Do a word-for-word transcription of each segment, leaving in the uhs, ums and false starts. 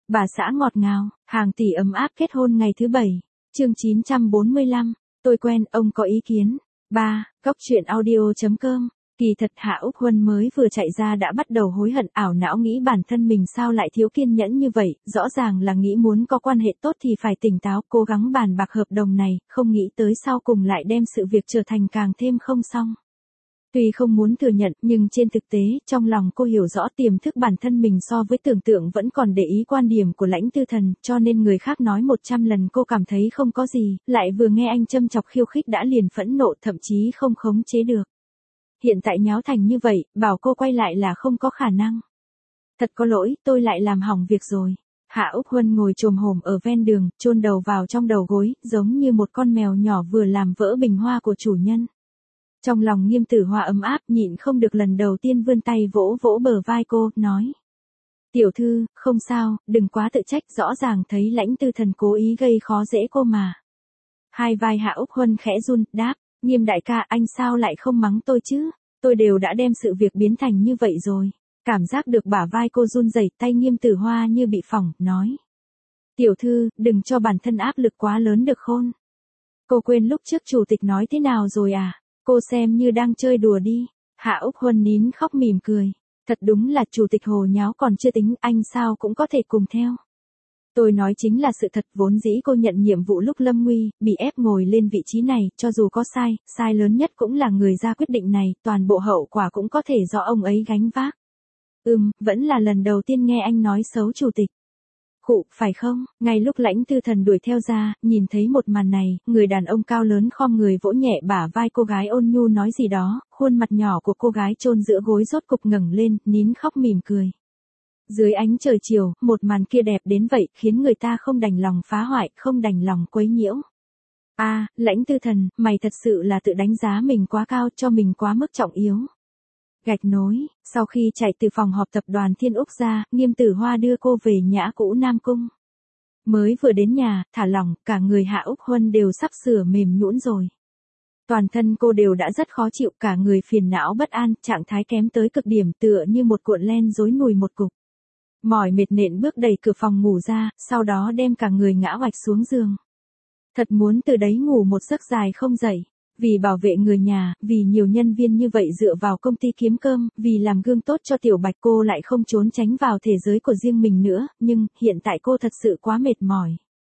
Bà xã ngọt ngào, hàng tỷ ấm áp kết hôn ngày thứ bảy. Chương chín trăm bốn mươi lăm, tôi quen, ông có ý kiến. ba. Góc truyện audio chấm com. Kỳ thật Hạ Úc Huân mới vừa chạy ra đã bắt đầu hối hận, ảo não nghĩ bản thân mình sao lại thiếu kiên nhẫn như vậy, rõ ràng là nghĩ muốn có quan hệ tốt thì phải tỉnh táo, cố gắng bàn bạc hợp đồng này, không nghĩ tới sau cùng lại đem sự việc trở thành càng thêm không xong. Tuy không muốn thừa nhận, nhưng trên thực tế, trong lòng cô hiểu rõ tiềm thức bản thân mình so với tưởng tượng vẫn còn để ý quan điểm của Lãnh Tư Thần, cho nên người khác nói một trăm lần cô cảm thấy không có gì, lại vừa nghe anh châm chọc khiêu khích đã liền phẫn nộ, thậm chí không khống chế được. Hiện tại nháo thành như vậy, bảo cô quay lại là không có khả năng. Thật có lỗi, tôi lại làm hỏng việc rồi. Hạ Úc Huân ngồi chồm hổm ở ven đường, chôn đầu vào trong đầu gối, giống như một con mèo nhỏ vừa làm vỡ bình hoa của chủ nhân. Trong lòng Nghiêm Tử Hoa ấm áp, nhịn không được lần đầu tiên vươn tay vỗ vỗ bờ vai cô, nói. Tiểu thư, không sao, đừng quá tự trách, rõ ràng thấy Lãnh Tư Thần cố ý gây khó dễ cô mà. Hai vai Hạ Úc Huân khẽ run, đáp, Nghiêm đại ca, anh sao lại không mắng tôi chứ, tôi đều đã đem sự việc biến thành như vậy rồi. Cảm giác được bả vai cô run rẩy, tay Nghiêm Tử Hoa như bị phỏng, nói. Tiểu thư, đừng cho bản thân áp lực quá lớn được khôn. Cô quên lúc trước chủ tịch nói thế nào rồi à? Cô xem như đang chơi đùa đi. Hạ Úc Huân nín khóc mỉm cười. Thật đúng là chủ tịch hồ nháo còn chưa tính, anh sao cũng có thể cùng theo. Tôi nói chính là sự thật, vốn dĩ cô nhận nhiệm vụ lúc lâm nguy, bị ép ngồi lên vị trí này, cho dù có sai, sai lớn nhất cũng là người ra quyết định này, toàn bộ hậu quả cũng có thể do ông ấy gánh vác. Ừm, vẫn là lần đầu tiên nghe anh nói xấu chủ tịch. Khụ, phải không? Ngay lúc Lãnh Tư Thần đuổi theo ra, nhìn thấy một màn này, người đàn ông cao lớn khom người vỗ nhẹ bả vai cô gái ôn nhu nói gì đó, khuôn mặt nhỏ của cô gái chôn giữa gối rốt cục ngẩng lên, nín khóc mỉm cười. Dưới ánh trời chiều, một màn kia đẹp đến vậy, khiến người ta không đành lòng phá hoại, không đành lòng quấy nhiễu. A, à, Lãnh Tư Thần, mày thật sự là tự đánh giá mình quá cao, cho mình quá mức trọng yếu. Gạch nối, sau khi chạy từ phòng họp tập đoàn Thiên Úc ra, Nghiêm Tử Hoa đưa cô về nhã cũ Nam Cung. Mới vừa đến nhà, thả lỏng, cả người Hạ Úc Huân đều sắp sửa mềm nhũn rồi. Toàn thân cô đều đã rất khó chịu, cả người phiền não bất an, trạng thái kém tới cực điểm, tựa như một cuộn len rối nùi một cục. Mỏi mệt nện bước đẩy cửa phòng ngủ ra, sau đó đem cả người ngã oạch xuống giường. Thật muốn từ đấy ngủ một giấc dài không dậy. Vì bảo vệ người nhà, vì nhiều nhân viên như vậy dựa vào công ty kiếm cơm, vì làm gương tốt cho Tiểu Bạch cô lại không trốn tránh vào thế giới của riêng mình nữa, nhưng hiện tại cô thật sự quá mệt mỏi.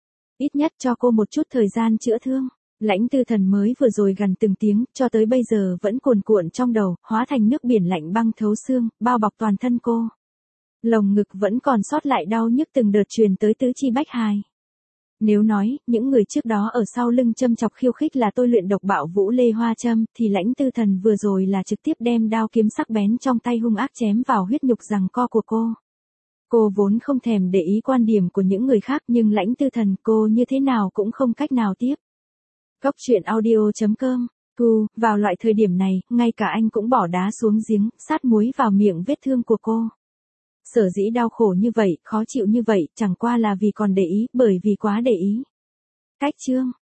Ít nhất cho cô một chút thời gian chữa thương. Lãnh Tư Thần mới vừa rồi gần từng tiếng, cho tới bây giờ vẫn cuồn cuộn trong đầu, hóa thành nước biển lạnh băng thấu xương, bao bọc toàn thân cô. Lồng ngực vẫn còn sót lại đau nhức từng đợt truyền tới tứ chi bách hài. Nếu nói, những người trước đó ở sau lưng châm chọc khiêu khích là tôi luyện độc bạo vũ Lê Hoa Trâm, thì Lãnh Tư Thần vừa rồi là trực tiếp đem đao kiếm sắc bén trong tay hung ác chém vào huyết nhục giằng co của cô. Cô vốn không thèm để ý quan điểm của những người khác, nhưng Lãnh Tư Thần cô như thế nào cũng không cách nào tiếp. Góc truyện audio chấm com. Thu, vào loại thời điểm này, ngay cả anh cũng bỏ đá xuống giếng, sát muối vào miệng vết thương của cô. Sở dĩ đau khổ như vậy, khó chịu như vậy, chẳng qua là vì còn để ý, bởi vì quá để ý. Cách chương.